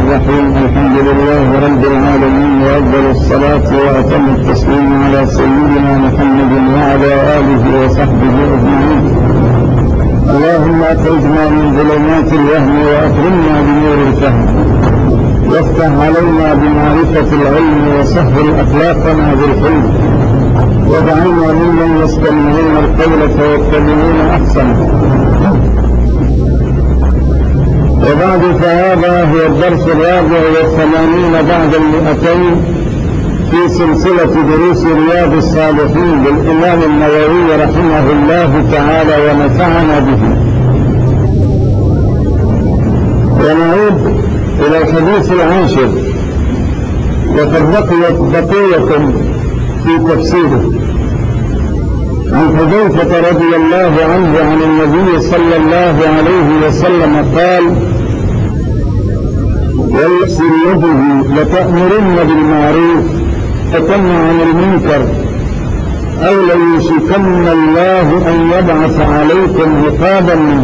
الرحيم. الحمد لله رب العالمين، وأفضل الصلاة وأتم التسليم على سيدنا محمد وعلى آله وصحبه أجمعين. اللهم أخرجنا من ظلمات الوهم وأكرمنا بنور الفهم، وافتح علينا بمعرفة العلم، وسهل أخلاقنا بالحلم، واجعلنا ممن يستمعون القول فيتبعون أحسنه. وبعد، فهذا هو الدرس 84 بعد 200 في سلسلة دروس رياض الصالحين للإمام النووي رحمه الله تعالى ونفعنا به. ونعود إلى الحديث العاشر، وقد بقيت بقية في تفسيره. عن حذيفة رضي الله عنه عن النبي صلى الله عليه وسلم قال: ويسر يده لتأمرن بالمعروف وتنهى عن المنكر، أو ليوشكن الله أن يبعث عليكم عقابا منه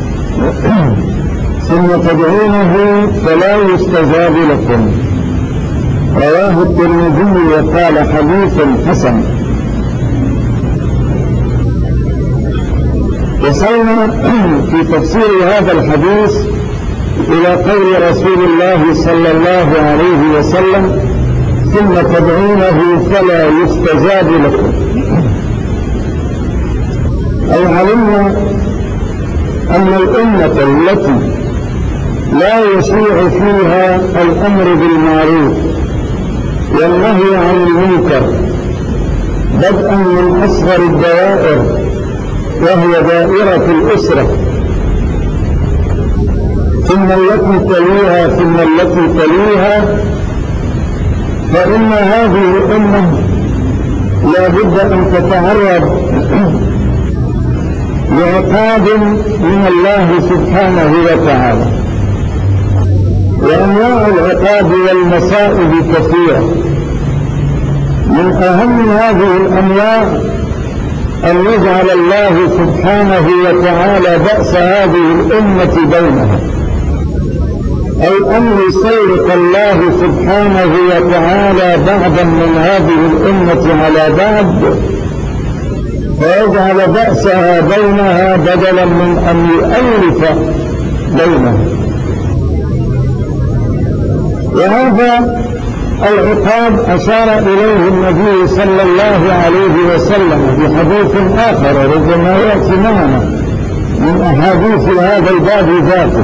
ثم تدعونه فلا يستجاب لكم. رواه الترمذي وقال حديث حسن. وصلنا في تفسير هذا الحديث إلى قول رسول الله صلى الله عليه وسلم: ثم تدعونه فلا يستجاب لكم. أي علمنا أن الأمة التي لا يشيع فيها الأمر بالمعروف والنهي عن المنكر بدءا من أصغر الدوائر وهي دائرة الأسرة، ثم التي تليها ثم التي تليها، فإن هذه الأمة لا بد أن تتعرض لعقاب من الله سبحانه وتعالى. وأنواع العقاب والمصائب كثيرة. من أهم هذه الأنواع أن يجعل الله سبحانه وتعالى بأس هذه الأمة بينها، أي أن يسلط الله سبحانه وتعالى بعضا من هذه الأمة على بعض، فيجعل بأسها بينها بدلا من أن يؤلف بينها. وهذا العقاب أشار إليه النبي صلى الله عليه وسلم في حديث آخر ربما يأتي معنا من أحاديث هذا الباب ذاته.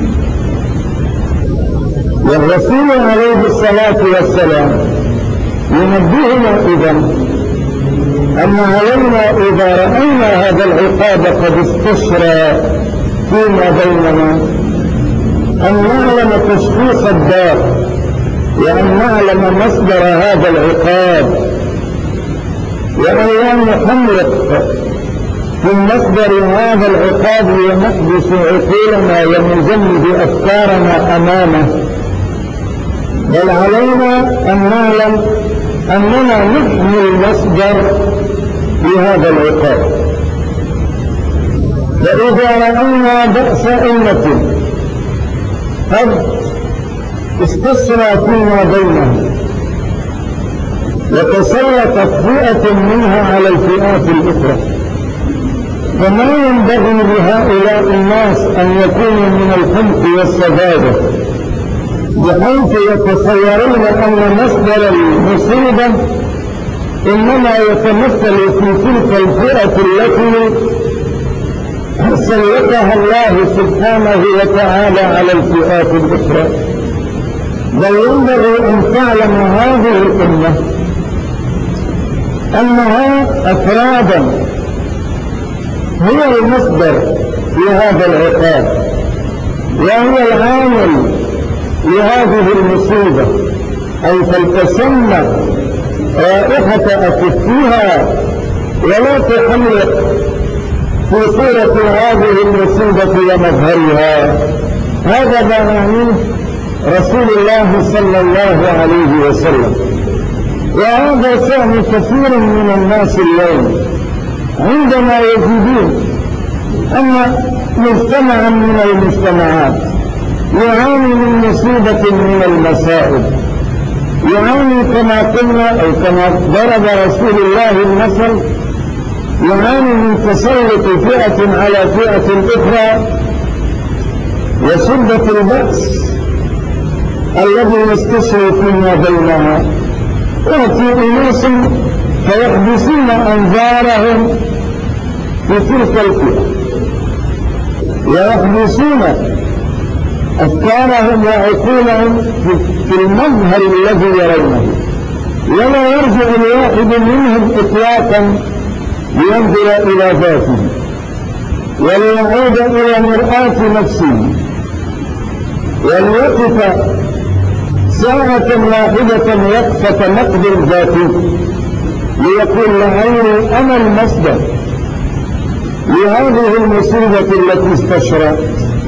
والرسول عليه الصلاة والسلام ينبهنا إذن أن علينا إذا رأينا هذا العقاب قد استشرى فيما بيننا أن نعلم تشخيص الدار، وأن نعلم مصدر هذا العقاب، وأن لا نحملق في مصدر هذا العقاب ونحبس عقولنا ونجمد أفكارنا أمامه، بل علينا أن نعلم أننا نحمل مصدر لهذا العقاب. فإذا رأينا بأس أمة قد استسرى فيما بينها وتسلطت فئة منها على الفئات الأخرى، فما ينبغي لهؤلاء الناس أن يكونوا من الحمق والسذاجة بحيث يتصورون أن مصدر المصيبة إنما يتمثل في تلك الفئة التي سلطها الله سبحانه وتعالى على الفئات الأخرى. بل ينبغي أن تعلم هذه الأمة أنها أفرادا هي المصدر لهذا العقاب، وهو العامل لهذه المصيبة. أي فلتسمى رائحة أكفها ولا تحملق في صورة هذه المصيبة ومظهرها. هذا ما يعنيه رسول الله صلى الله عليه وسلم. وهذا شأن كثير من الناس اليوم عندما يجدون أن مجتمعا من المجتمعات يعاني من مصيبة من المصائب، يعاني كما قلنا أو كما ضرب رسول الله المثل، يعاني من تسلط فئة على فئة أخرى وشدة البأس الذي يستشري فيما بينها. يأتي أناس فيحبسون أنظارهم في تلك الفئة ويحبسون أفكارهم وعقولهم في المظهر الذي يرونه، ولا يرجع الواحد منهم إطلاقا لينظر إلى ذاته وليعود إلى مرآة نفسه وليقف ساعة واحدة وقفة نقد ذاتي ليقول لعلي أنا المصدر لهذه المصيبة التي استشرأت.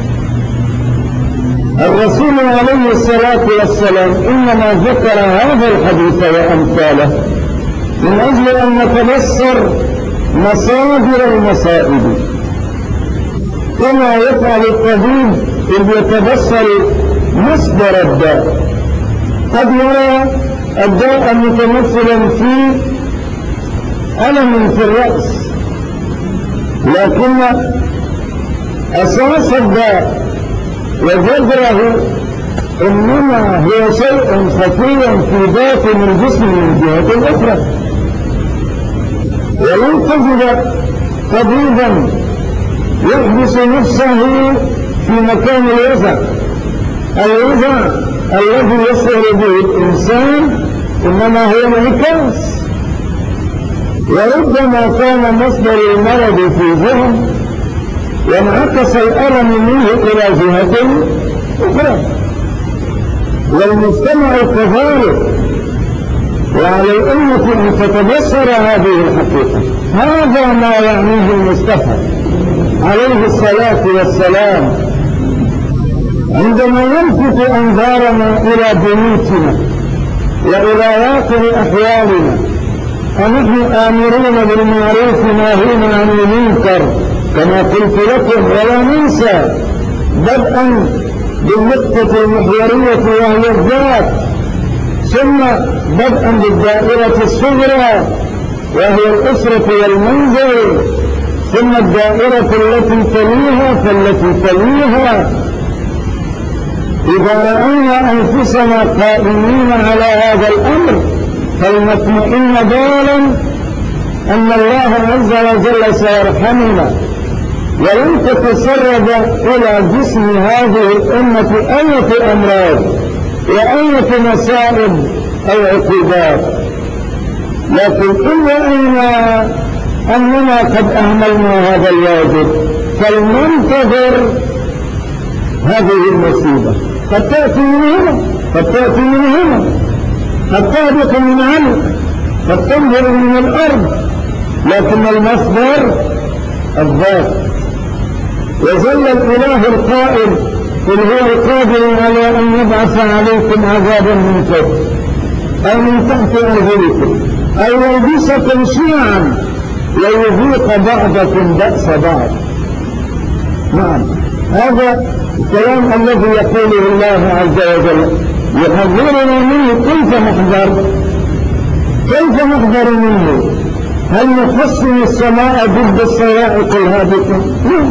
الرسول عليه الصلاة والسلام إنما ذكر هذا الحديث وأمثاله من أجل أن نتبصر مصادر المصائب، كما يفعل الطبيب إذ يتبصر مصدر الداء. قد يرى الداء متمثلا في ألم في الرأس، لكن أساس الداء وجذره إنما هو شيء خفي في باطن الجسم من جهة أخرى. ولن تجد طبيبا يحبس نفسه في مكان الوجع. الوجع الذي يشعر به الإنسان إنما هو انعكاس، وربما كان مصدر المرض في جهة وانعكس الألم منه إلى جهة أخرى، والمجتمع كذلك. وعلى الأمة أن تتبصر هذه الحقيقة. هذا ما يعنيه المصطفى عليه الصلاة والسلام عندما يلفت أنظارنا إلى بيوتنا وإلى واقع أحوالنا، فنحن آمرون بالمعروف ناهون عن المنكر كما قلت لكم، ولا ننسى بدءا بالنقطة المحورية وهي الذات، ثم بدءا بالدائرة الصغرى وهي الأسرة والمنزل، ثم الدائرة التي تليها فالتي تليها. إذا رأينا أنفسنا قائمين على هذا الأمر فلنطمئن بالا أن الله عز وجل سيرحمنا، ولن تتسرب إلى جسم هذه الأمة أية أمراض وأية مصائب أو عقوبات. لكن إن رأينا أننا قد أهملنا هذا الواجب فلننتظر هذه المصيبة، قد تأتي من هنا، قد تأتي من هنا، قد تهبط من عنك، قد تنظر من الأرض، لكن المصدر الذات. وظل الإله القائل قل هو القادر على أن يبعث عليكم عذابا من فوق أو من تحت أرجلكم أو يلبسكم شيعا ويذيق بعضكم بأس بعض. نعم، هذا الكلام الذي يقوله الله عز وجل يحذرنا منه. كيف نحذر منه؟ هل نحصن السماء ضد الصواعق الهابطة؟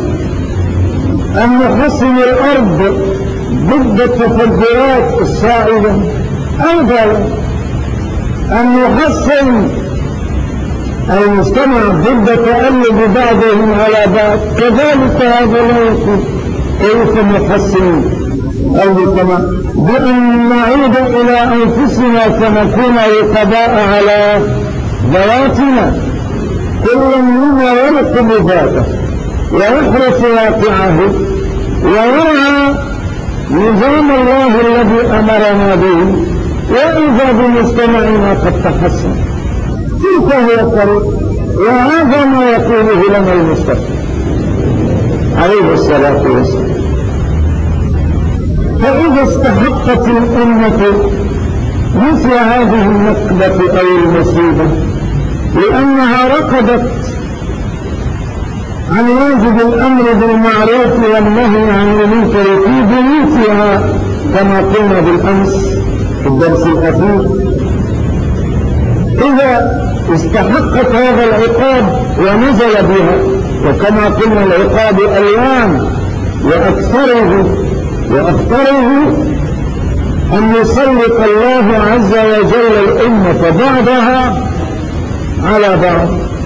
أم نحصن الأرض ضد التفجرات الصاعدة؟ أيضا أن نحصن المجتمع ضد تألب بعضهم على بعض؟ كذلك هذا لا يكون. كيف نحصن المجتمع؟ بأن نعود إلى أنفسنا فنكون رقباء على ذواتنا، كل منا يرقب ذاته ويحرس واقعه ويرعى نظام الله الذي أمرنا به، وإذا بمجتمعنا قد تحسن. تلك هي الطريق، وهذا ما يقوله لنا المصطفى عليه الصلاة والسلام. فإذا استحقت الأمة مثل هذه النقبة أو المصيبة لأنها رقبت عن واجب الأمر بالمعروف والنهي عن المنكر في بيوتها كما قلنا بالأمس في الدرس الأخير. إذا استحقت هذا العقاب ونزل بها، وكما قلنا العقاب ألوان وأكثره أن يسلط الله عز وجل الأمة بعضها على بعض.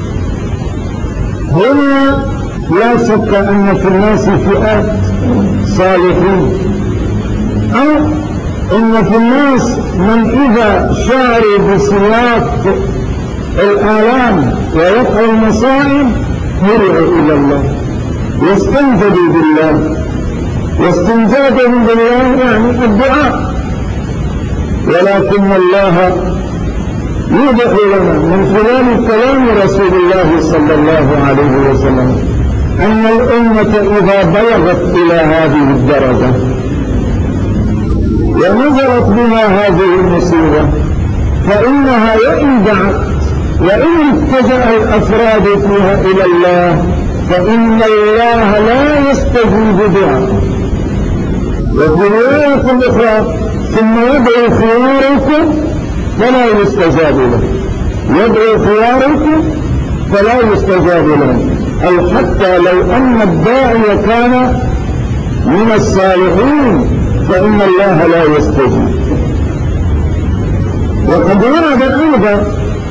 هنا لا شك أن في الناس فئات صالحين، أو أن في الناس من إذا شعروا بسياق الآلام ووقع المصائب يرجعوا إلى الله واستنجدوا بالله، واستنجادهم بالله يعني الدعاء. ولكن الله يوضح لنا من خلال كلام رسول الله صلى الله عليه وسلم أن الأمة إذا بلغت إلى هذه الدرجة ونزلت بها هذه المصيبة فإنها وإن دعت وإن اتجأ الأفراد فيها إلى الله فإن الله لا يستجيب دعاء. وفي رواية الأخرى ثم يدعو خياركم فلا يستجاب له، يدعو خياركم فلا يستجاب له، أو حتى لو أن الداعي كان من الصالحين فإن الله لا يستجيب. وقد ورد أيضا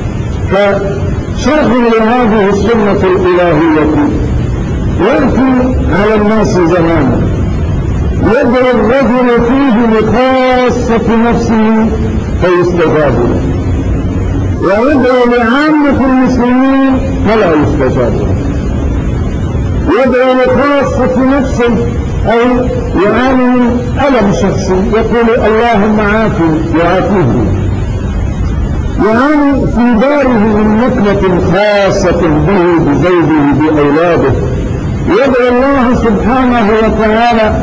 كشرح لهذه السنة الإلهية يأتي على الناس زمانا يدعو الرجل فيه لخاصة نفسه فيستجاب له، ويدعو لعامة المسلمين فلا يستجاب له، يدعو لخاصة نفسه أو يعاني من ألم شخصي يقول اللهم عافي يعافيه، يعاني في داره من نكلة خاصة به بزوجه بأولاده يدعو الله سبحانه وتعالى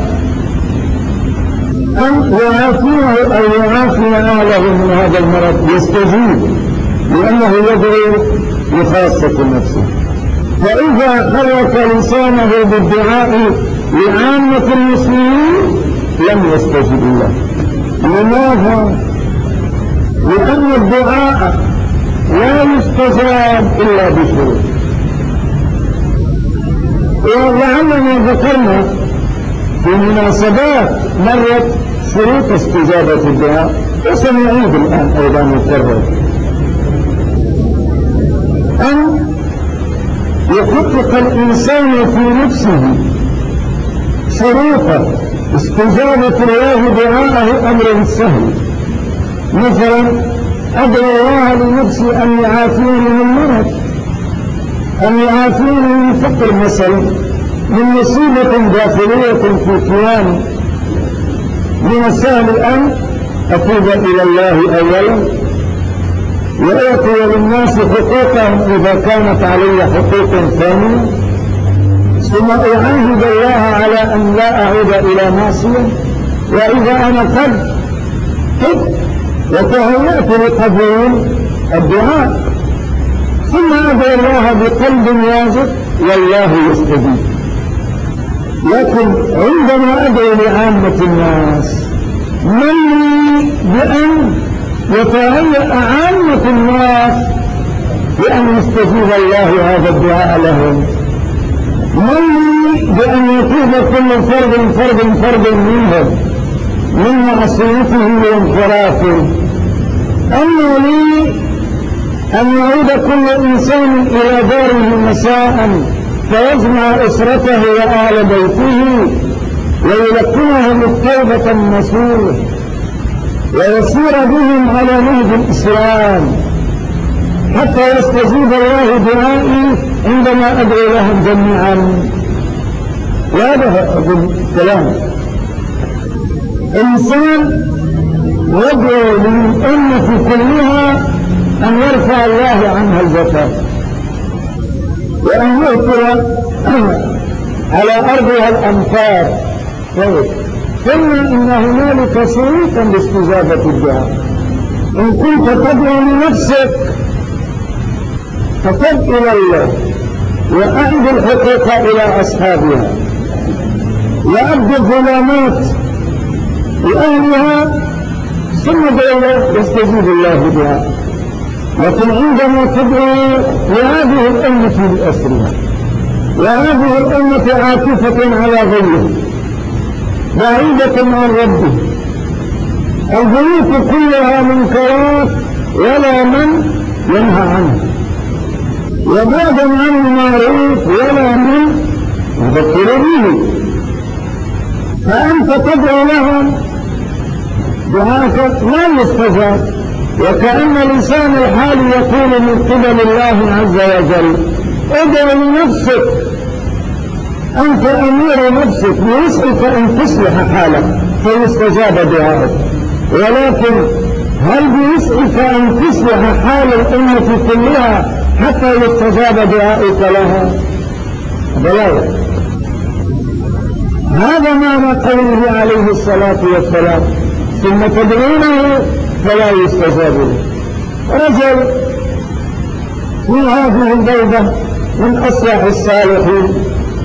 أن يعافيه أو يعافي أهله من هذا المرض يستجيب لأنه يدعو لخاصة نفسه. فإذا خلق لسانه بالدعاء لعامة المسلمين لم يستجب الله. لماذا؟ لأن الدعاء لا يستجاب إلا بشروط، ولعلنا ذكرنا في مناسبات مرت شروط استجابة الدعاء وسنعيد الآن أيضا نكرر أن يحقق الإنسان في نفسه شروط استجابة الله دعاءه أمر سهل. مثلا أدعو الله لنفسي أن يعافيني من مرض، أن يعافيني من فقر مثلا، من مصيبة داخلية في كياني. من السهل أن أتوب إلى الله أولا وأعطي للناس حقوقهم إذا كانت علي حقوق ثانية، ثم أعاهد الله على أن لا أعود إلى معصية، وإذا أنا قد تبت وتهيأت لقبول الدعاء ثم أدعو الله بقلب واثق والله يستجيب. لكن عندما أدعو لعامة الناس من لي بأن يتهيأ عامة الناس بأن يستجيب الله هذا الدعاء لهم؟ من لي بأن يتوب كل فرد منهم من معصيته وانحرافه؟ أما لي أن يعود كل إنسان إلى داره مساء فيجمع أسرته وأهل بيته ويلقنهم التوبة النصوح ويسير بهم على نهج الإسلام حتى يستجيب الله دعائي عندما أدعو لهم جميعا. وهذا الكلام إنسان يدعو للأمة كلها أن يرفع الله عنها الزكاة وأن يؤثر على أرضها الأمطار، ثم إن هنالك شروطا لاستجابة الدعاء. إن كنت تدعو لنفسك فتب إلى الله وأعد الحقوق إلى أصحابها وأبدي الظلامات لأهلها ثم دعوة يستجيب الله بها. لكن عندما تدعو لهذه الأمة بأسرها وهذه الأمة عاكفة على غيره بعيدة عن ربه، البيوت كلها منكرات ولا من ينهى عنه، وبعدا عن المعروف ولا من يذكر به، فأنت تدعو لهم دعاءك لا يستجاب، وكأن لسان الحال يقول من قبل الله عز وجل ادع لنفسك، أنت أمير نفسك ويسألك أن تصلح حالك فيستجاب دعائك، ولكن هل بيسألك أن تصلح حال الأمة كلها حتى يستجاب دعائك لها؟ بلا. هذا معنى قوله عليه الصلاة والسلام ثم تدعونه فلا يستجاب له. رجل في هذه البلدة من أصلح الصالحين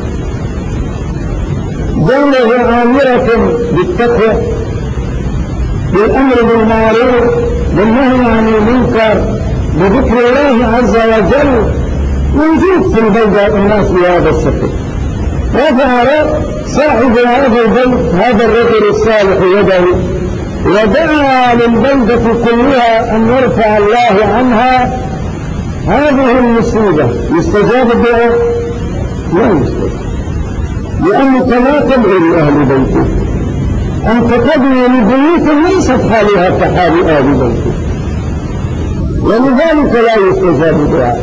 دولة عامرة بالتقوى بالأمر بالمعروف بالنهي عن المنكر بذكر الله عز وجل، موجود في البلدة الناس بهذا الشكل. رفع صاحب هذا البلد هذا الرجل الصالح يده ودعا للبلدة كلها أن يرفع الله عنها هذه المصيبة. يستجاب الدعاء؟ لا يستجاب، لأنك لا تدعو لأهل بيته، أنت تدعو لبيوت ليست حالها كحال أهل بيته، ولذلك لا يستجاب الدعاء.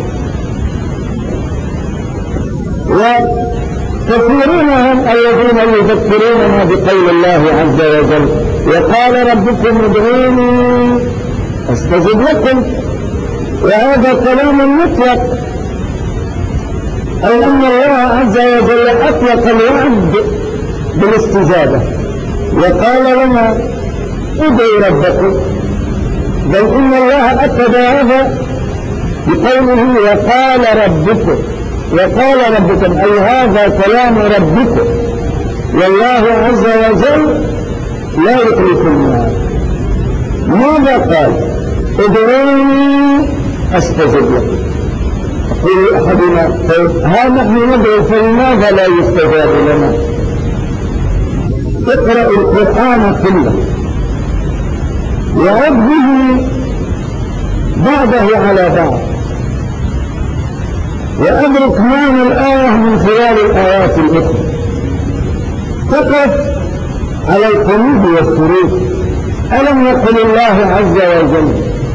وكثيرون هم الذين يذكروننا بقول الله عز وجل وقال ربكم ادعوني استجب لكم، وهذا كلام مطلق، أي أن الله عز وجل أطلق الوعد بالاستجابة وقال لنا ادعوا ربكم، بل إن الله أكد هذا بقوله وقال ربكم، وقال ربكم أي هذا كلام ربكم، والله عز وجل لا يخلف الميعاد. ماذا قال؟ ادعوني استجب لكم. يقول أحدنا ها نحن ندعو فلماذا لا يستجاب لنا؟ اقرأ القرآن كله وعد به بعده على بعض وأدرك معنى الآية من خلال الآيات الأخرى، تقف على القلوب والشروط. ألم يقل الله عز وجل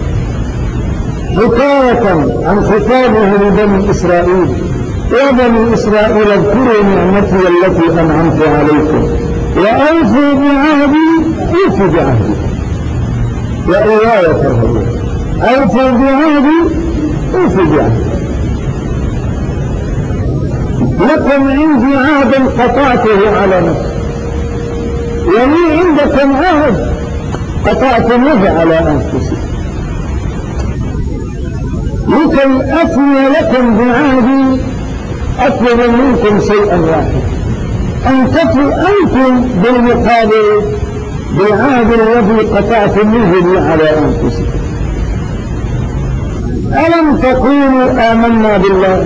حكاية عن خطابه لبني إسرائيل يا بني إسرائيل اذكروا نعمتي التي أنعمت عليكم وأوفوا بعهدي أوفوا بعهدي وإياي فارهبون، أوفوا بعهدي أوفوا بعهدي، لكم عندي عهدا قطعته على نفسي ولي عندكم عهد قطعتموه على أنفسكم، لكي أفني لكم بعهدي أطلب منكم شيئا واحدا أن تفوا أنتم بالمقابل بالعهد الذي قطعتموه لي على أنفسكم. ألم تقولوا آمنا بالله؟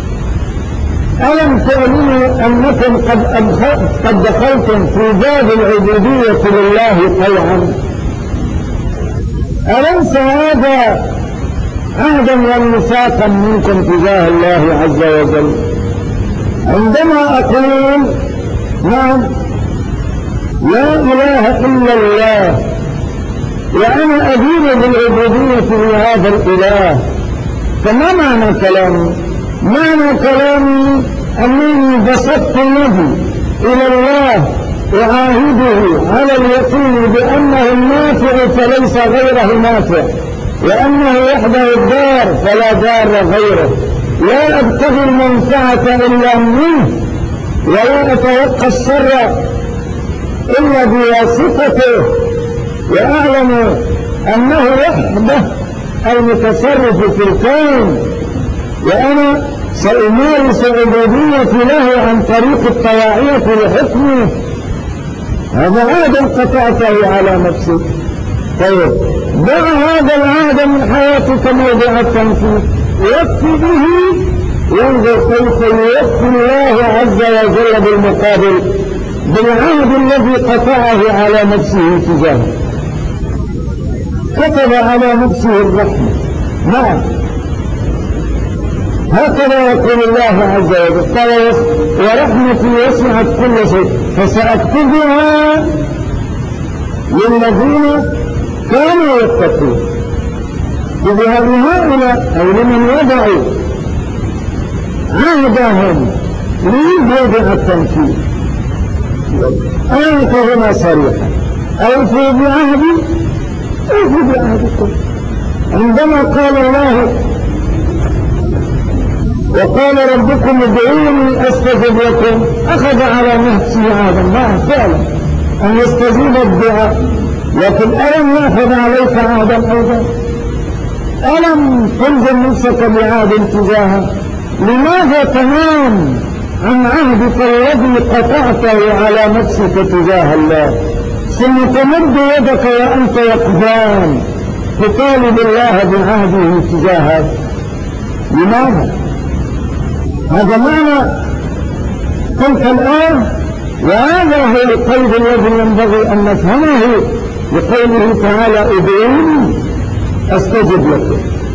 ألم تعلموا أنكم قد دخلتم في باب العبودية لله طوعا؟ أليس هذا عهدا وميثاقا منكم تجاه الله عز وجل؟ عندما أقول نعم لا إله إلا الله وأنا أدين بالعبودية لهذا الإله، فما معنى كلامي؟ معنى كلامي أنني بسطت يدي إلى الله وعاهده على اليقين بأنه النافع فليس غيره نافع، وأنه وحده الدار فلا دار غيره، لا أبتغي المنفعة إلا منه ولا أتوقع الشر إلا بواسطته، وأعلم أنه وحده المتصرف في الكون، وأنا سأمارس عبوديتي له عن طريق الطواعية لحكمه. هذا عهد قطعته على نفسك. طيب دع هذا العهد من حياتك موضع التنفيذ، يكفي به، ينظر كيف يوفي الله عز وجل بالمقابل بالعهد الذي قطعه على نفسه تجاهه. كتب على نفسه الرحمة. نعم، هكذا يقول الله عز وجل، قال ورحمتي وسعت كل شيء فسأكتبها للذين كانوا يتقون. لهؤلاء أو لمن وضعوا عهدهم لموضع التنفيذ. آية هنا صريحة: أوفوا بعهدي أوفوا بعهدكم. عندما قال الله وقال ربكم ادعوني أستجب لكم، أخذ على نفسه عهدا. نعم فعلا أن يستجيب الدعاء، لكن ألم يأخذ عليك عهدا أيضا؟ ألم تلزم نفسك بعهد تجاهه؟ لماذا تنام عن عهدك الذي قطعته على نفسك تجاه الله، ثم تمد يدك وأنت يقظان تطالب الله بعهده تجاهك؟ لماذا؟ هذا معنى تلك الآية، وهذا هو القيد الذي ينبغي أن نفهمه لقوله تعالى ادعوني أستجب لكم.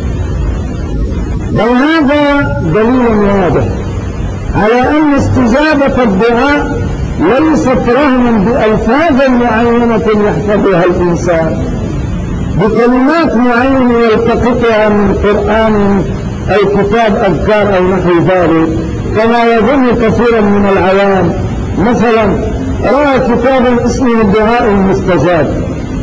بل هذا دليل واضح على أن استجابة الدعاء ليست رهنا بألفاظ معينة يحفظها الإنسان، بكلمات معينة يلتقطها من قرآن أو كتاب أذكار أو نحو ذلك، كما يظن كثيرا من العوام. مثلا رأى كتابا اسمه الدعاء المستجاب،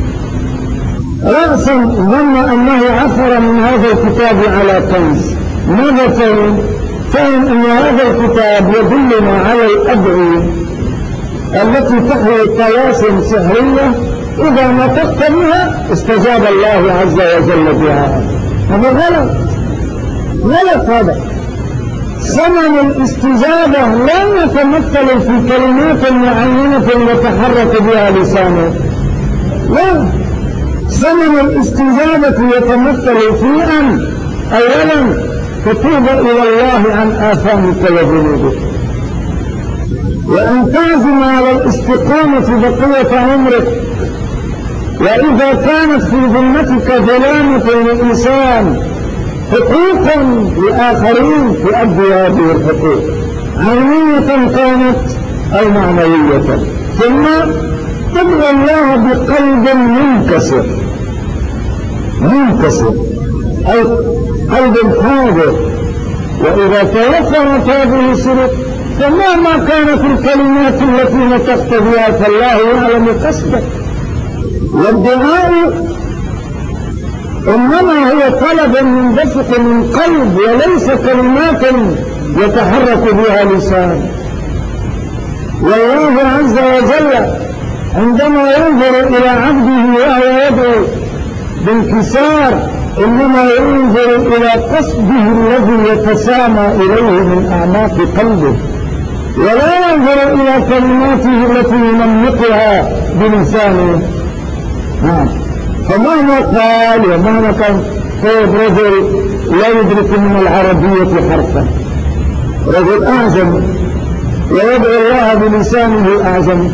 رأسا ظن أنه عثر من هذا الكتاب على كنز. ماذا فهم؟ فهم أن هذا الكتاب يدلنا على الأدعية التي تحوي طلاسم سحرية إذا نطقت بها استجاب الله عز وجل بها. هذا غلط، غلط. هذا ثمن الاستجابة لا يتمثل في كلمات معينة يتحرك بها لسانه، لا. ثمن الاستجابة يتمثل في أن أولا تتوب إلى الله عن آثامك وذنوبك، وأن تعزم على الاستقامة بقية عمرك، وإذا كانت في ذمتك ظلامة للإنسان حقوق لآخرين تؤدي هذه الحقوق، عينية كانت أو معنوية. ثم تدعو الله بقلب منكسر أي قلب حاضر. وإذا توفرت هذه الشروط فمهما كانت الكلمات التي نطقت بها فالله يعلم قصدك. والدعاء إنما هو طلب منبثق من قلب وليس كلمات يتحرك بها لسان. والله عز وجل عندما ينظر إلى عبده وهو يدعو بانكسار إنما ينظر إلى قصده الذي يتسامى إليه من أعماق قلبه، ولا ينظر إلى كلماته التي ينمقها بلسانه. فمهما قال ومهما كان طيب رجل لا يدرك من العربية حرفا، رجل أعجم ويدعو الله بلسانه أعجم،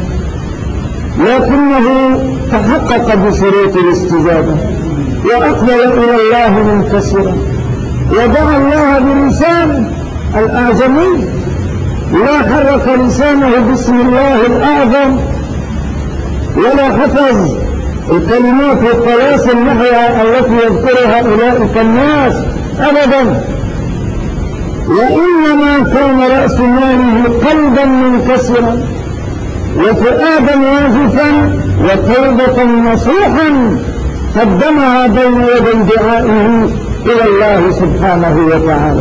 لكنه تحقق بشروط الاستجابة وأقبل إلى الله منكسرا ودعا الله بلسانه الأعجمي، لا حرك لسانه باسم الله الأعظم ولا حفظ الكلمات والطلاسم نحوها التي يذكرها أولئك الناس أبدا، وإنما كان رأس ماله قلبا منكسرا وفؤادا واجفا وتوبة نصوحا قدمها بين يدي دعائه إلى الله سبحانه وتعالى.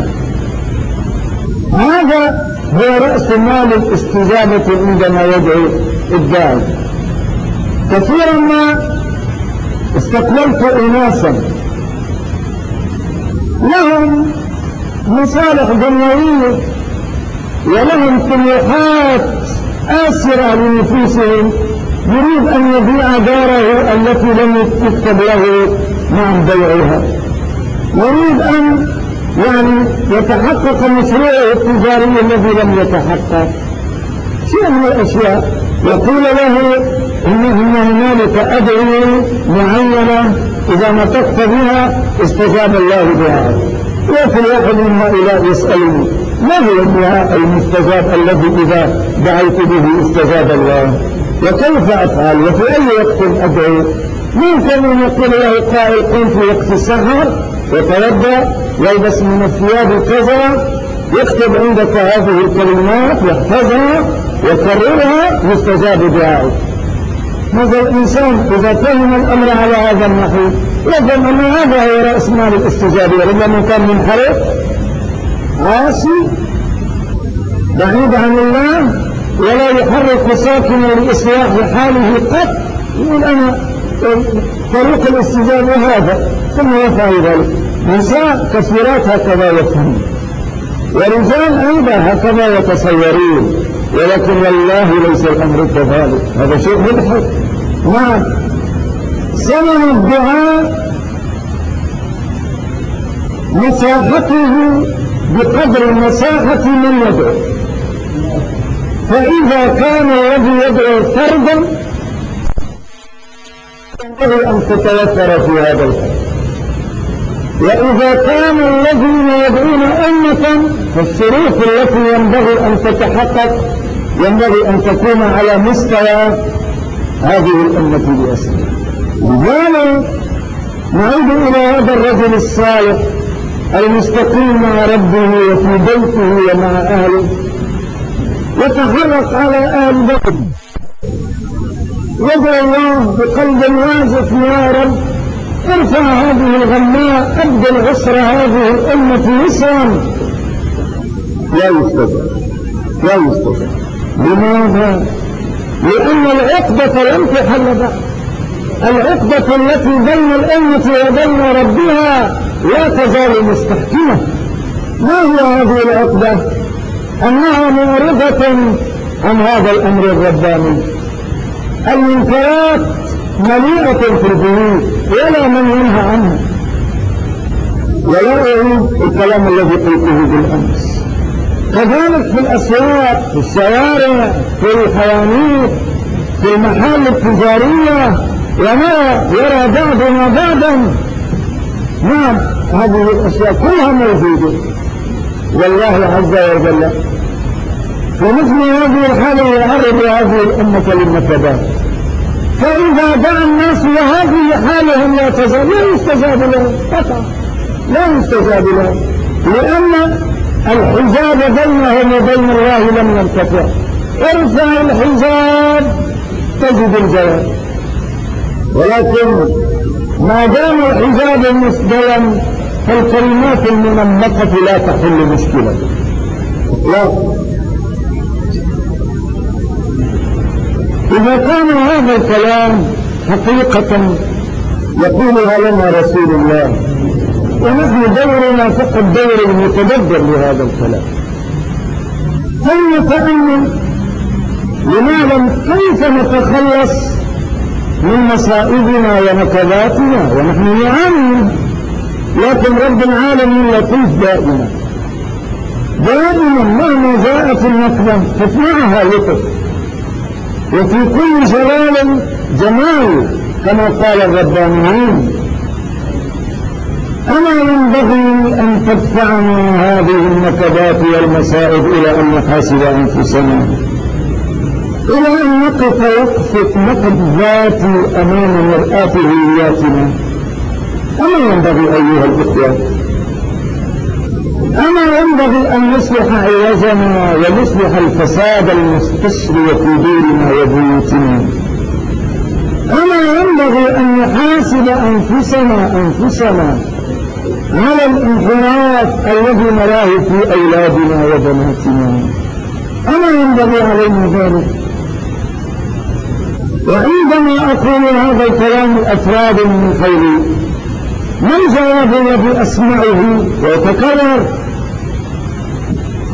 هذا هو رأس مال الاستجابة عندما يدعو الداعي. كثيرا ما استقبلت أناسا لهم مصالح دنيوية ولهم طموحات آسرة لنفوسهم، يريد أن يبيع داره التي لم يكتب له مع بيعها، يريد أن يتحقق مشروعه التجاري الذي لم يتحقق. شيء من الأشياء يقول له إن هنالك أدعية معينة إذا نطقت بها استجاب الله بها. وفي واحد من هؤلاء يسألني ما هو الدعاء المستجاب الذي إذا دعيت به استجاب الله، وكيف أفعل وفي أي وقت أدعو؟ ممكن أن يقول له قائل قم في وقت السحر وتوضأ يلبس من الثياب كذا، يكتب عندك هذه الكلمات يحفظها وكررها يستجاب دعائه. هذا الإنسان إذا فهم الأمر على هذا النحو يفهم أن هذا هو رأس مال الاستجابة، ربما كان منحرف عاصي بعيد عن الله ولا يحرك ساكنا لإصلاح حاله قط، يقول أنا طريق الاستجابة هذا ثم يفعل ذلك. نساء كثيرات هكذا يفهم، ورجال أيضا هكذا يتصورون، ولكن والله ليس الأمر كذلك. هذا شيء مضحك. نعم، ثمن الدعاء مساحته بقدر مساحة من يدعو، فإذا كان الذي يدعو فردا ينبغي أن تتوفر في هذا الفرد، وإذا كان الذين يدعون أمة فالشروط التي ينبغي أن تتحقق ينبغي أن تكون على مستوى هذه الأمة بأسرها. لذلك نعود إلى هذا الرجل الصالح المستقيم مع ربه وفي بيته ومع أهله، يتحرك على أهل بيته، يدعو الله بقلب واجف يا رب ارفع هذه الغماء، أبدل عسر هذه الأمة يسرا. لا يستجاب. لماذا؟ لأن العقدة لم تحل بعد. العقدة التي بين الأمة وبين ربها لا تزال مستحكمة. ما هي هذه العقدة؟ أنها معرضة عن هذا الأمر الرباني. المنكرات مليئة في البيوت ولا من ينهى عنها، ولا أعيد الكلام الذي قلته بالأمس. كذلك في الأسواق، في الشوارع، في الحوانيت، في المحال التجارية، وما يرى بعضنا بعضا. نعم، هذه الأشياء كلها موجودة، والله عز وجل في مثل هذه الحالة يعرض هذه الأمة للمكبات. فإذا دعا الناس وهذه حالهم لا يستجاب لهم قطعا، لا يستجاب لهم، لأن الحجاب بينهم وبين الله لم يرتفع. ارفع الحجاب تجد الجواب، ولكن ما دام الحجاب مسدلا فالكلمات المنمقة لا تحل مشكلة. لا، إذا كان هذا الكلام حقيقة يقولها لنا رسول الله، ونحن دورنا فقط دور المتدبر لهذا الكلام، فلنتأمل لنعلم كيف نتخلص من مصائبنا ونكباتنا، ونحن نعاني، لكن رب العالمين لطيف دائما مهما جاءت النكبة تسمعها لطف، وفي كل جلال جمال كما قال الربانيين. أما ينبغي أن تدفعنا هذه النكبات والمصائب إلى أن نحاسب أنفسنا، إلى أن نقف وقفة نقد ذاتي أمام مرآة هوياتنا. أما ينبغي أيها الإخوة، أما ينبغي أن نصلح عوزنا ونصلح الفساد المستشري في دورنا وبيوتنا. أما ينبغي أن نحاسب أنفسنا على الانحراف الذي نراه في أولادنا وبناتنا. أما ينبغي علينا ذلك. وعندما أقول هذا الكلام الأفراد من خيري، ما الجواب الذي أسمعه ويتكرر؟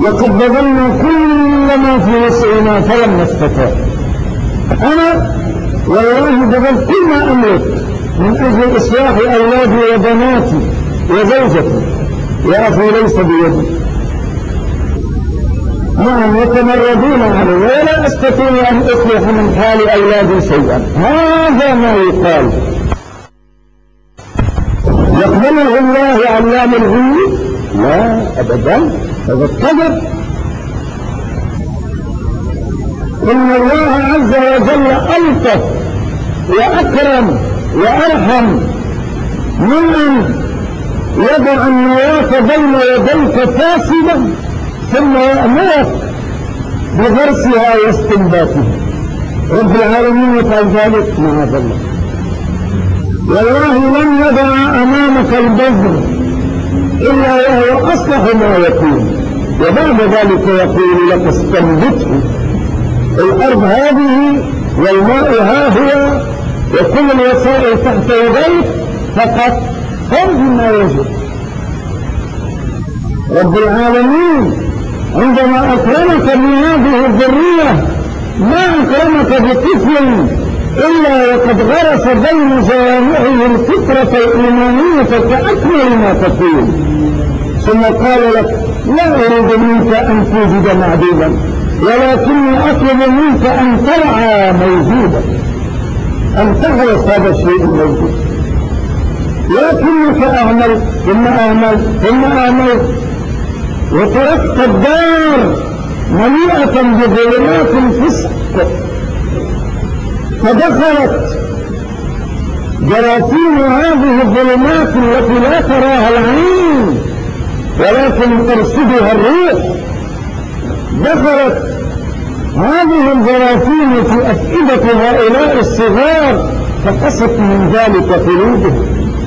وقد بذلنا كل ما في وسعنا فلم نستطع. أنا والله بذلت كل ما أملك من أجل إصلاح أولادي وبناتي وزوجتي، يا أخي ليس بيدي. نعم يتمردون علي ولا أستطيع أن أصلح من حال أولادي شيئا. هذا ما يقال. يقبله الله علام الغيوب؟ لا أبدا، هذا الكذب. إن الله عز وجل ألطف وأكرم وأرحم من أن يضع النواة بين يديك فاسدا ثم يأمرك بغرسها واستنباتها. رب العالمين يفعل ذلك معاذ الله. والله لن يضع أمامك البذر إلا وهو أصلح ما يكون، وبعد ذلك يقول لك استنبته. الأرض هذه والماء ها هو وكل الوسائل تحت يديك، فقط خذ ما يجب. رب العالمين عندما أكرمك بهذه الذرية ما أكرمك بطفل إلا وقد غرس بين جوامعه الفطرة الإيمانية كأكمل ما تكون، ثم قال لك لا أريد منك أن توجد معدودا، ولكني أطلب منك أن ترعى موجودا، أن تغرس هذا الشيء الموجود. لكنك أعمل ثم أعمل ثم أعمل، وتركت الدار مليئة بظلمات الفسق، فدخلت جراثيم هذه الظلمات التي لا تراها العين ولكن ترصدها الروح. دخلت هذه الجراثيم في أفئدة هؤلاء الصغار فقست من ذلك قلوبهم،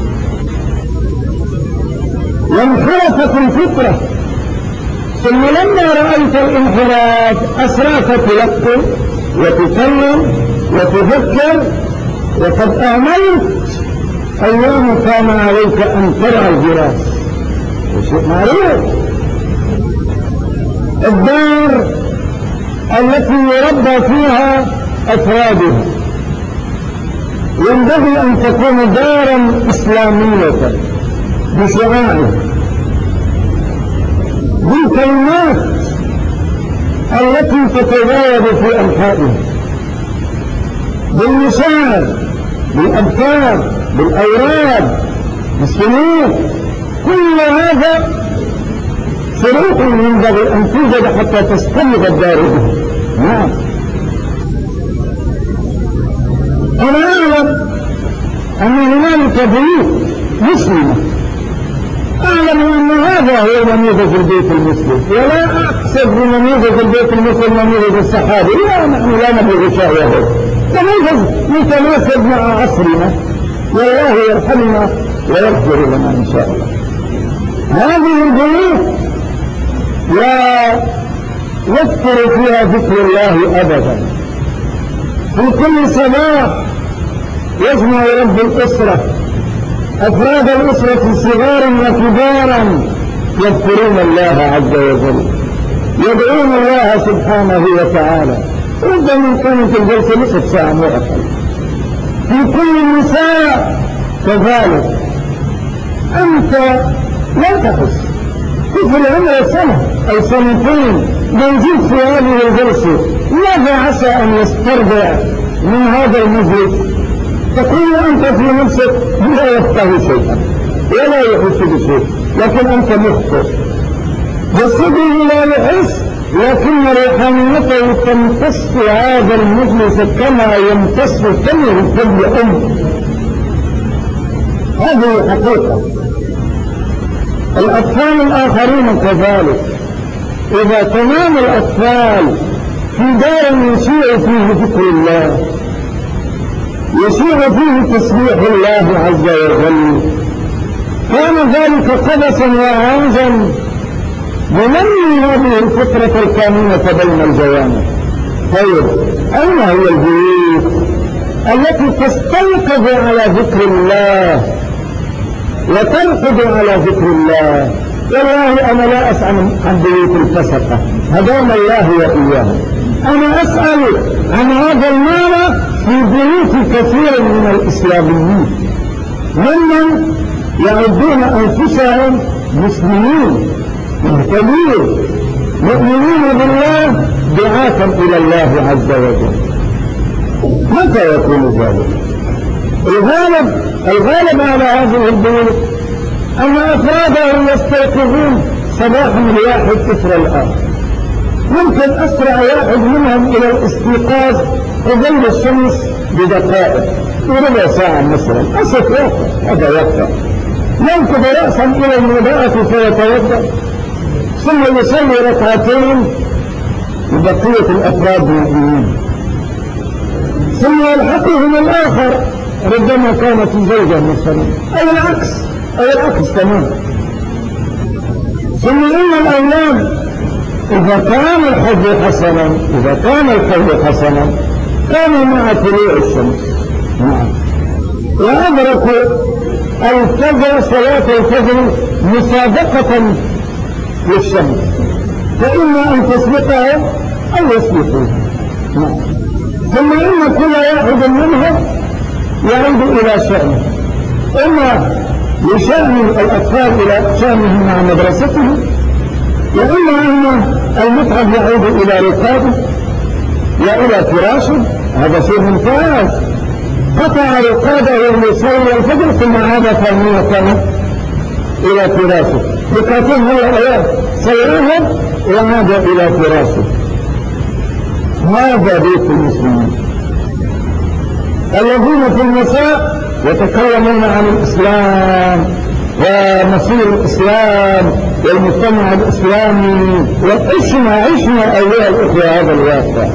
وانحرفت الفطرة. ثم لما رأيت الانحراف أسرعت تلقي وتكلم وتذكر، وقد أعملت أيام كان عليك أن ترعى الجراس، وشيء معروف. الدار التي يربى فيها أفرادها ينبغي أن تكون دارا إسلامية بشعائها، بالكلمات التي تتزايد في أنحائها، بالمشاعر، بالأذكار، بالأوراد، بالسلوك. كل هذا شروط ينبغي أن توجد حتى تستمر الدار به. نعم أنا أعلم أن هنالك بيوت مسلمة، أعلم أن هذا هو نموذج البيت المسلم، ولا أحسب بنموذج البيت المسلم نموذج الصحابي. لا، نحن لا نبغي شيء هذا، نموذج متناسب مع عصرنا، والله يرحمنا ويغفر لنا إن شاء الله. هذه البيوت لا يذكر فيها ذكر الله أبدا. في كل صباح يجمع رب الأسرة أفراد الأسرة صغارا وكبارا يذكرون الله عز وجل، يدعون الله سبحانه وتعالى. ربما كانت الجلسة نصف ساعة مرحلة. في كل النساء كذلك. أنت لا تحس طفل عمره سنة أو سنتين موجود في هذه الجلسة، ماذا عسى أن يسترجع من هذا المجلس؟ تقول أنت في نفسك لا يفقه شيئا ولا يحس بشيء، لكن أنت مخطئ. جسده لا يحس، لكن روحانيته تمتص هذا المجلس كما يمتص كمه كل هذه حقيقة. الأطفال الآخرين كذلك. إذا تنام الأطفال في دار يشيع فيه ذكر الله، يشيع فيه تسبيح الله عز وجل، كان ذلك قبسا وعوزا ينمي هذه الفطرة الكامنة بين الجوانب. طيب أين هي البيوت التي تستيقظ على ذكر الله وترقد على ذكر الله والله أنا لا أسأل عن بيوت الفسقة هدانا الله وإياهم، أنا أسأل عن هذا المال في بيوت كثير من الإسلاميين ممن يعدون أنفسهم مسلمين مهتدين مؤمنين بالله دعاة إلى الله عز وجل. متى يكون ذلك؟ الغالب على هذه البيوت أن أفرادهم يستيقظون صباحا الواحد إثر الآخر، ممكن أسرع واحد منهم إلى الاستيقاظ قبيل الشمس بدقائق وربع ساعة مثلا، أسف وقت هذا وقت، ينكب رأسا إلى المضاءة فيتوضأ ثم يصلي ركعتين وبقية الأفراد مؤمنين، ثم يلحقهم الآخر ربما كانت زوجة مثلا أو العكس تماما. ثم إن الأولاد إذا كان الحج حسنا كانوا مع طلوع الشمس وأدركوا الفجر صلاة الفجر مسابقة للشمس، فإما أن تسبقها أو يسبقوها. ثم إن كل واحد منهم يعود إلى شأنه، إما لشأن الأطفال إلى شأنهم مع مدرستهم، وإما أن المتعب يعود إلى ركابه وإلى فراشه، هذا شيء ممتاز، قطع رقابه ليصلي الفجر ثم عاد ثانية إلى فراشه، ركعتين هو صلاهم وعاد إلى فراشه. هذا بيت المسلمين الذين في المساء يتكلمون عن الإسلام ومصير الإسلام والمجتمع الإسلامي، وعشنا أيها الأخوة هذا الواقع.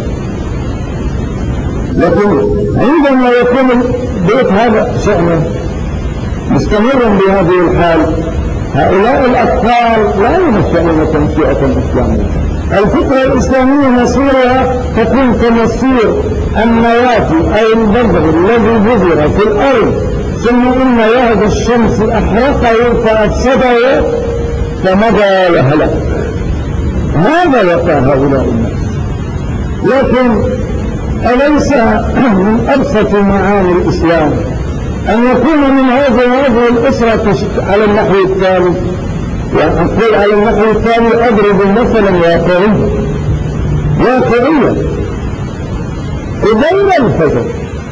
لكن عندما يكون بيت هذا شأنه مستمرا بهذه الحال، هؤلاء الأطفال لا ينشأون تنشئة إسلامية. الفكرة الإسلامية مصيرها تكون كمصير النواة أو البذر الذي بذر في الأرض ثم إن يهد الشمس أحرقه فأفسده فمضى وهلك. هذا وقع هؤلاء الناس. لكن أليس من أبسط معاني الإسلام أن يكون من هذه الأسرة على النحو التالي؟ وأقول على النحو التالي أضرب مثلا واقعية. قبيل الفجر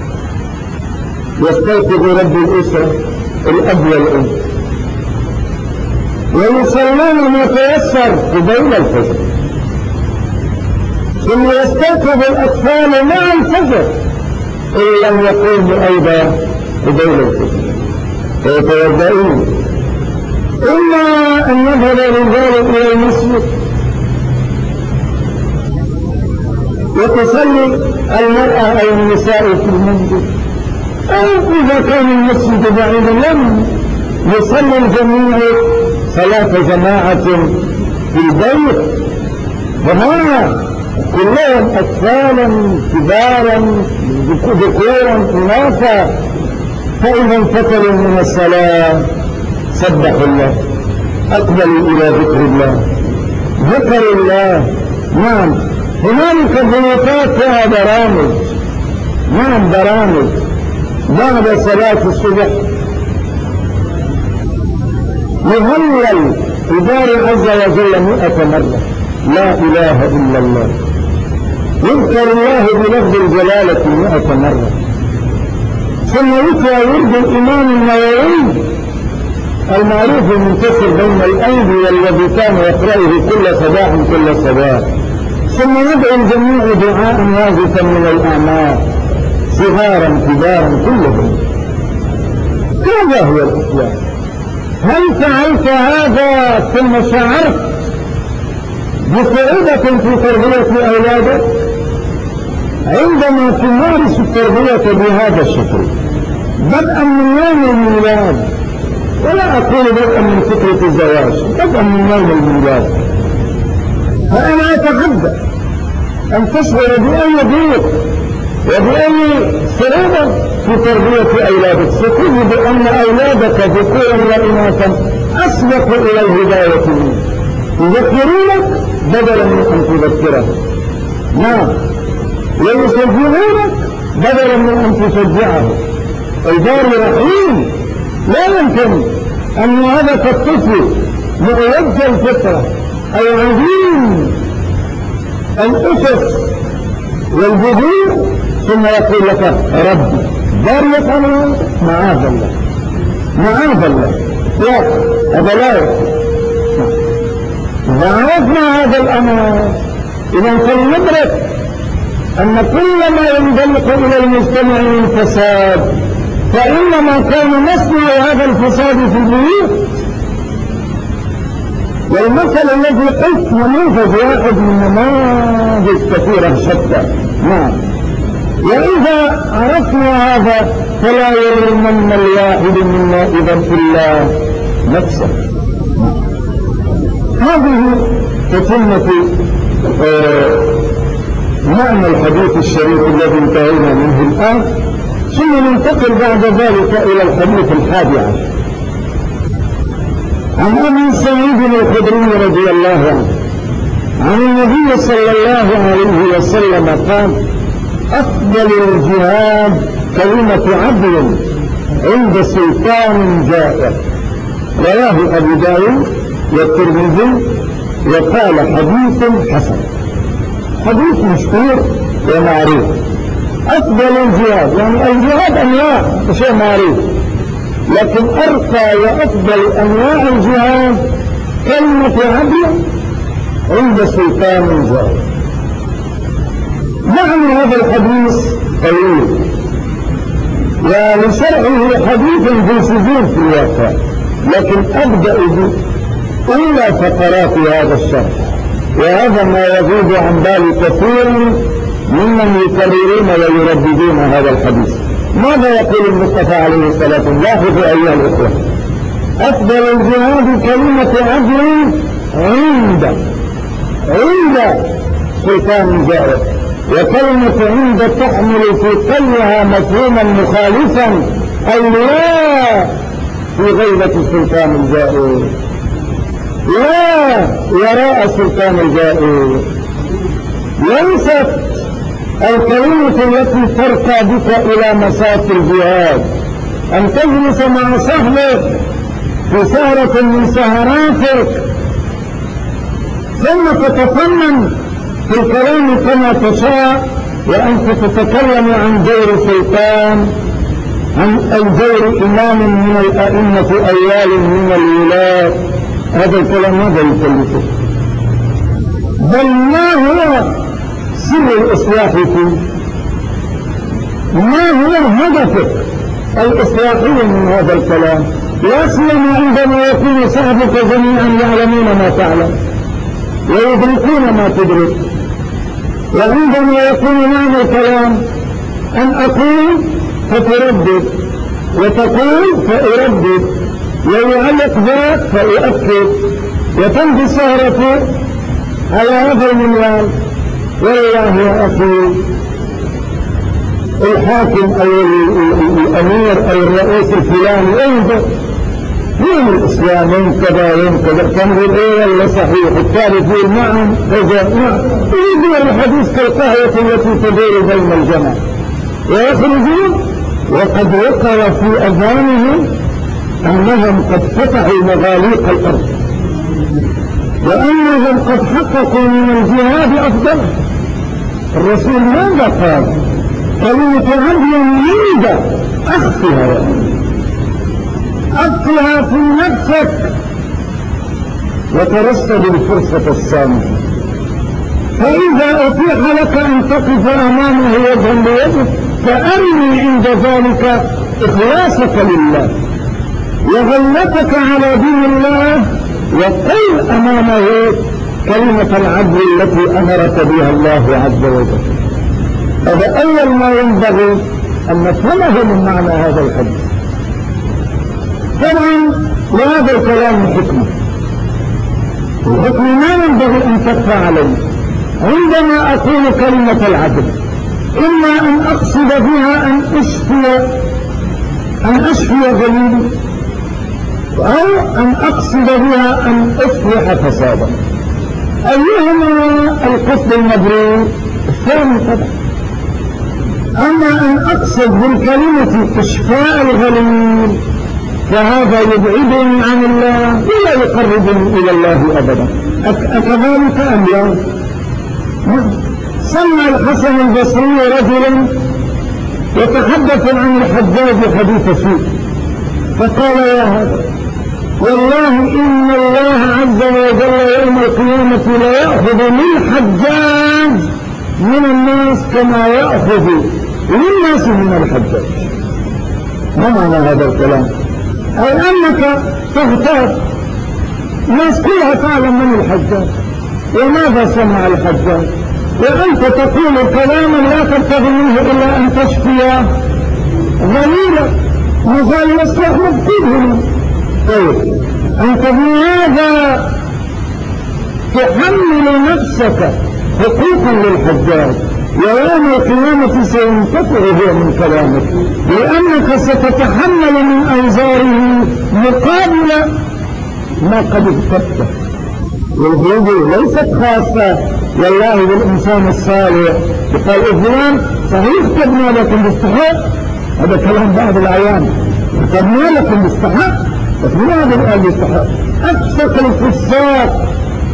يستيقظ رب الأسرة الأب والأم ويصلون ما تيسر قبيل الفجر، ثم يستيقظ الأطفال مع الفجر إن لم يقوموا أيضا قبيل الفجر فيتوضؤون. إما أن يذهب الرجال إلى المسجد وتصلي المرأة أو النساء في المسجد، أو إذا كان المسجد بعيدا لم يصلي الجميع صلاة جماعة في البيت، جماعة كلهم أطفالا كبارا ذكورا إناثا، فإذا انفتلوا من الصلاة سبحوا الله، أقبلوا إلى ذكر الله، ذكروا الله. نعم هنالك بيوتات فيها برامج، برامج بعد صلاة الصبح يهلل يبارك عز وجل 100 مرة لا إله إلا الله، يذكر الله بلفظ الجلالة 100 مرة، ثم يتلى ورد الإمام النووي المعروف المنتشر بين الأيدي والذي كان يقرأه كل صباح، ثم يدعو الجميع دعاء واجفا من الأعمار صغارا كبارا كلهم. هذا هو الإسلام. هل فعلت هذا ثم شعرت بصعوبة في تربية أولادك؟ عندما تمارس التربية بهذا الشكل بدءا من يوم الميلاد، ولا أقول بدءا من فكرة الزواج، بدءا من يوم الميلاد، فأنا أتحدى أن تشعر بأي ضيق وبأي صعوبة في تربية أولادك، ستجد أن أولادك ذكورا وإناثا أسبق إلى الهداية منه، يذكرونك بدلا من أن تذكره، نعم، ويشجعونك بدلا من أن تشجعه. الباري رحيم، لا يمكن أن هذا الطفل معوج الفطرة أي عظيم الأسس والجذور ثم يقول لك ربي باري يفعل معاذ الله، معاذ الله، لا، هذا لا يفعل. إذا عرفنا هذا الأمر إذا فلندرك أن كل ما ينطلق إلى المجتمع من فساد فإنما كان مصنع هذا الفساد في البيوت. والمثل الذي قلت نموذج واحد من نماذج كثيرة شتى، نعم. وإذا عرفنا هذا فلا يلومن الواحد منا إذا إلا نفسه. هذه تتمة معنى الحديث الشريف الذي انتهينا منه الآن، ثم ننتقل بعد ذلك إلى الحديث 11 عن أبي سعيد الخدري رضي الله عنه عن النبي صلى الله عليه وسلم قال: أفضل الجهاد كلمة عدل عند سلطان جائر. رواه أبو داود والترمذي وقال حديث حسن، حديث مشهور ومعروف. أفضل الجهاد يعني الجهاد أنواع شيء معروف، لكن أرقى وأفضل أنواع الجهاد كلمة عدل عند سلطان جائر. معنى هذا الحديث طويل ولشرعه حديث ذو سجون في الواقع، لكن أبدأ بأولى فقرات هذا الشرح، وهذا ما يزيد عن بال كثير ممن يكررون ويرددون هذا الحديث. ماذا يقول المصطفى عليه الصلاة والسلام؟ لاحظوا أيها الأخوة: أفضل الجهاد كلمة عدل عند سلطان جائر، وكلمة عند تحمل في قلبها مفهوما مخالفا أي لا في غيبة السلطان الجائر، لا وراء السلطان الجائر. ليست الكلمة التي ترقى بك إلى مساق الجهاد أن تجلس مع صاحبك في سهرة من سهراتك ثم تتفنن في الكلام كما تشاء وأنت تتكلم عن جور سلطان، عن الجور إمام من الأئمة أيال من الولاة. هذا الكلام ماذا يكلفه؟ بل ما هو سر الإصلاح فيه؟ ما هو هدفك الإصلاحي من هذا الكلام؟ لا سيما عندما يكون صحبك جميعا يعلمون ما تعلم ويدركون ما تدرك، وعندما يكون معنى الكلام أن أقول فتردد وتقول فأردد ويعلق ذاك فأؤكد وتمضي السهرة على هذا المنوال. والله يا أخي الحاكم أو الأمير أو الرئيس الفلاني انظر من الإسلام كذا كذا كان يقول إيه ولا صحيح، الثالث يقول نعم كذا نعم، يريدون الحديث كالقهوة التي تدور بين الجمع، ويخرجون وقد وقع في أذانهم أنهم قد فتحوا مغاليق الأرض وأنهم قد حققوا من الجهاد أفضل. الرسول ماذا قال؟ كلمة عدل يريد أخفها في نفسك وترصد الفرصة السامية، فإذا أتيح لك أن تقف أمامه وجها بوجه فأرني عند ذلك إخلاصك لله وغلتك على دين الله، وقل أمامه كلمة العدل التي أمرك بها الله عز وجل. هذا أول ما ينبغي أن نفهمه من معنى هذا الحديث. طبعا لهذا الكلام حكمة، الحكم ما ينبغي أن تخفى عليه. عندما أقول كلمة العدل إما أن أقصد بها أن أشفي غليلي أو أن أقصد بها أن أصلح فسادا. أيهما القصد المبرور؟ الثاني طبعا. أما أن أقصد بالكلمة إشفاء الغليل فهذا يبعدني عن الله ولا يقربني إلى الله أبدا. أكذلك أم لا؟ سمع الحسن البصري رجلا يتحدث عن الحجاج حديث سوء فقال: يا هذا والله إن الله عز وجل يوم القيامة لا يأخذ من حجاج من الناس كما يأخذ للناس من الحجاج. ما معنى هذا الكلام؟ أي أنك تغتاب الناس كلها تعلم من الحجاج وماذا صنع الحجاج، وأنت تقول كلاما لا تبتغي منه إلا أن تشفي غليلا مازال يصلح مكتوب. طيب أنت بهذا تحمل نفسك حقوقا للحجاج ويوم القيامة سينقطع هو من كلامك لأنك ستتحمل من أوزاره مقابل ما قد اكتبته. والهدوء ليست خاصة والله بالإنسان الصالح يقال فلان صحيح كتبنا لكم باستحق، هذا كلام بعض الأعيان كتبنا لكم باستحق بس ماذا قال باستحق؟ أفسق الفساق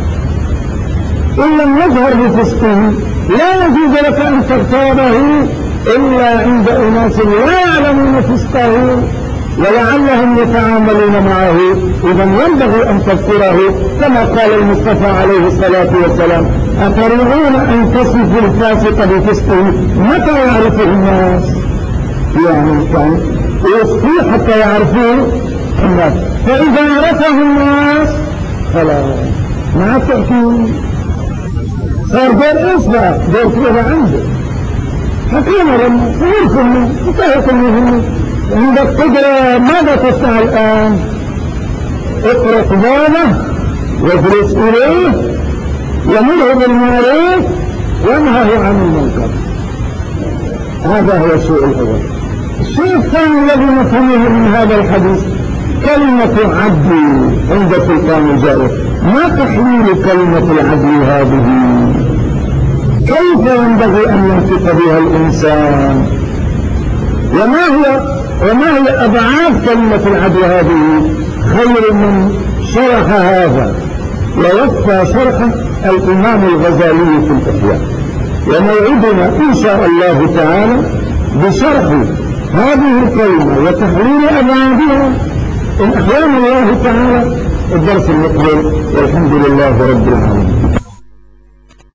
إن لم يظهر بفسقه لا يجوز لك أن تغتابه إلا عند أناس لا يعلمون فسقه ولعلهم يتعاملون معه. إذا ينبغي أن تذكره كما قال المصطفى عليه الصلاة والسلام: أتريدون أن تصفوا الفاسق بفسقه متى يعرفه الناس؟ يعني كان يصفيه حتى يعرفوه الناس، فإذا عرفه الناس خلاص ما تأتي صار دور إصبع دور كذا عنده حكينا لما يركمه انتهت المهمة. عندك تقرأ ماذا تصنع الآن؟ اقرأ قباله واجلس إليه ومره بالمعروف وانهه عن المنكر. هذا هو الشيء الأول. الشيء الثاني الذي نفهمه من هذا الحديث كلمة عدل عند سلطان الجائر. ما تحويل كلمة العدل هذه؟ كيف ينبغي أن ينطق بها الإنسان؟ وما هي أبعاد كلمة العدل هذه؟ خير من شرح هذا ووفى شرحه الإمام الغزالي في الإحياء. وموعدنا إن شاء الله تعالى بشرح هذه الكلمة وتحويل أبعادها إن أحيانا الله تعالى الدرس المقبل. والحمد لله رب العالمين.